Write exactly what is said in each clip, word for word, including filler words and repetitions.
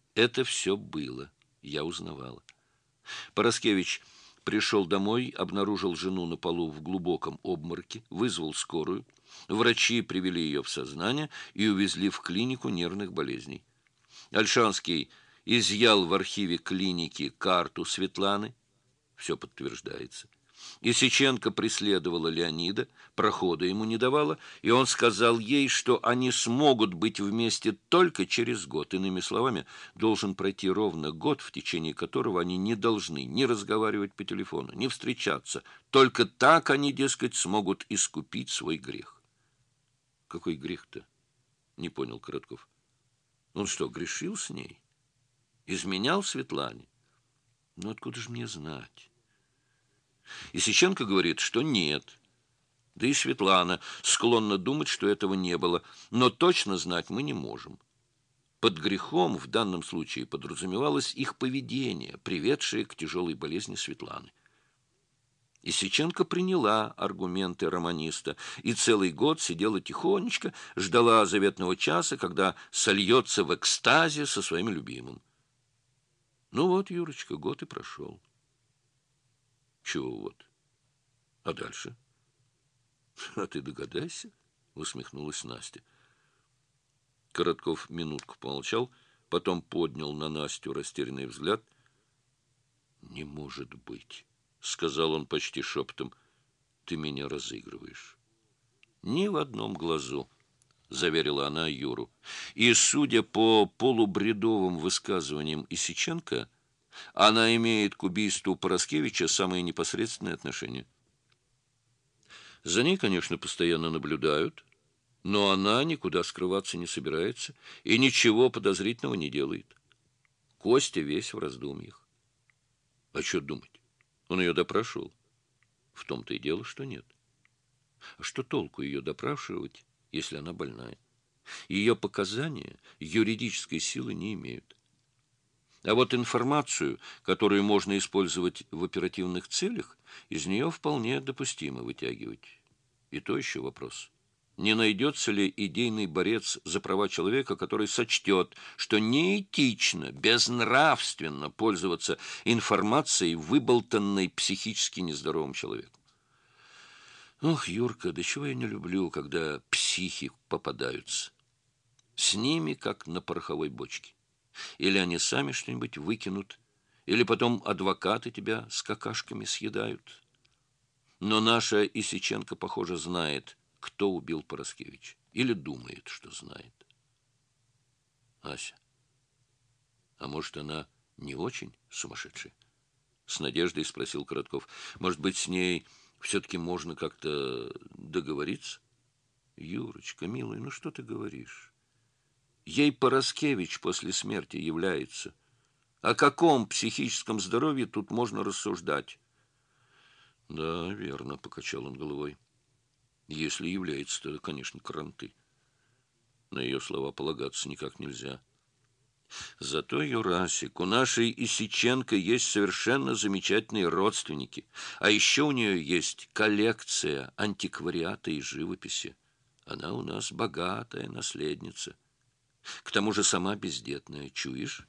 Это все было, я узнавала. Пороскевич пришел домой, обнаружил жену на полу в глубоком обмороке, вызвал скорую. Врачи привели ее в сознание и увезли в клинику нервных болезней. Ольшанский изъял в архиве клиники карту Светланы. Все подтверждается. Исиченко преследовала Леонида, прохода ему не давала, и он сказал ей, что они смогут быть вместе только через год. Иными словами, должен пройти ровно год, в течение которого они не должны ни разговаривать по телефону, ни встречаться. Только так они, дескать, смогут искупить свой грех. Какой грех-то? Не понял Коротков. Он что, грешил с ней? Изменял Светлане? Ну, откуда же мне знать? Исиченко говорит, что нет. Да и Светлана склонна думать, что этого не было. Но точно знать мы не можем. Под грехом в данном случае подразумевалось их поведение, приведшее к тяжелой болезни Светланы. Исиченко приняла аргументы романиста и целый год сидела тихонечко, ждала заветного часа, когда сольется в экстазе со своим любимым. Ну вот, Юрочка, год и прошел. Чего вот? А дальше? А ты догадайся, усмехнулась Настя. Коротков минутку помолчал, потом поднял на Настю растерянный взгляд. «Не может быть», — сказал он почти шепотом, — «ты меня разыгрываешь». «Ни в одном глазу», — заверила она Юру. И, судя по полубредовым высказываниям Исиченко, она имеет к убийству Пороскевича самое непосредственное отношение. За ней, конечно, постоянно наблюдают, но она никуда скрываться не собирается и ничего подозрительного не делает. Костя весь в раздумьях. А что думать? Он ее допрашивал. В том-то и дело, что нет. А что толку ее допрашивать, если она больная? Ее показания юридической силы не имеют. А вот информацию, которую можно использовать в оперативных целях, из нее вполне допустимо вытягивать. И то еще вопрос. Не найдется ли идейный борец за права человека, который сочтет, что неэтично, безнравственно пользоваться информацией, выболтанной психически нездоровым человеком? Ох, Юрка, да чего я не люблю, когда психи попадаются. С ними, как на пороховой бочке. Или они сами что-нибудь выкинут, или потом адвокаты тебя с какашками съедают. Но наша Исиченко, похоже, знает, кто убил Пороскевича. Или думает, что знает. Ася, а может, она не очень сумасшедшая? С надеждой спросил Коротков. Может быть, с ней все-таки можно как-то договориться? Юрочка, милый, ну что ты говоришь? Ей Пороскевич после смерти является. О каком психическом здоровье тут можно рассуждать? Да, верно, покачал он головой. Если является, то, конечно, кранты. На ее слова полагаться никак нельзя. Зато, Юрасик, у нашей Исиченко есть совершенно замечательные родственники. А еще у нее есть коллекция антиквариата и живописи. Она у нас богатая наследница. К тому же сама бездетная. Чуешь?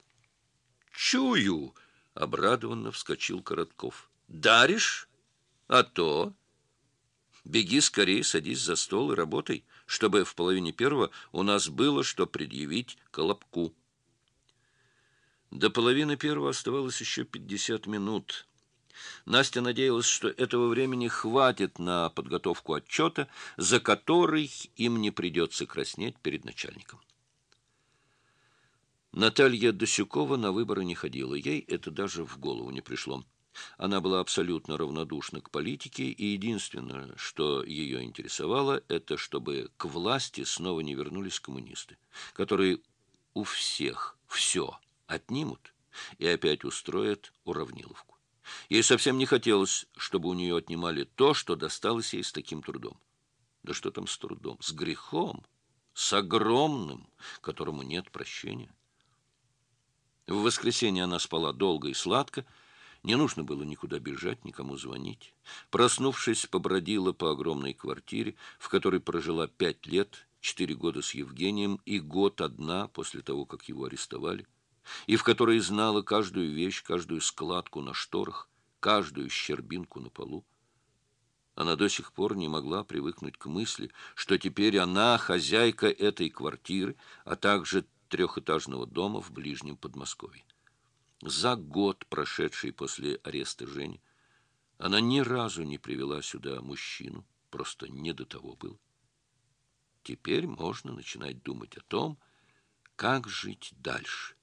Чую! Обрадованно вскочил Коротков. Даришь? А то... Беги скорее, садись за стол и работай, чтобы в половине первого у нас было что предъявить Колобку. До половины первого оставалось еще пятьдесят минут. Настя надеялась, что этого времени хватит на подготовку отчета, за который им не придется краснеть перед начальником. Наталья Досюкова на выборы не ходила. Ей это даже в голову не пришло. Она была абсолютно равнодушна к политике, и единственное, что ее интересовало, это чтобы к власти снова не вернулись коммунисты, которые у всех все отнимут и опять устроят уравниловку. Ей совсем не хотелось, чтобы у нее отнимали то, что досталось ей с таким трудом. Да что там с трудом? С грехом, с огромным, которому нет прощения. В воскресенье она спала долго и сладко. Не нужно было никуда бежать, никому звонить. Проснувшись, побродила по огромной квартире, в которой прожила пять лет, четыре года с Евгением и год одна после того, как его арестовали. и в которой знала каждую вещь, каждую складку на шторах, каждую щербинку на полу. Она до сих пор не могла привыкнуть к мысли, что теперь она хозяйка этой квартиры, а также трехэтажного дома в ближнем Подмосковье. За год, прошедший после ареста Жени, она ни разу не привела сюда мужчину, просто не до того было. Теперь можно начинать думать о том, как жить дальше.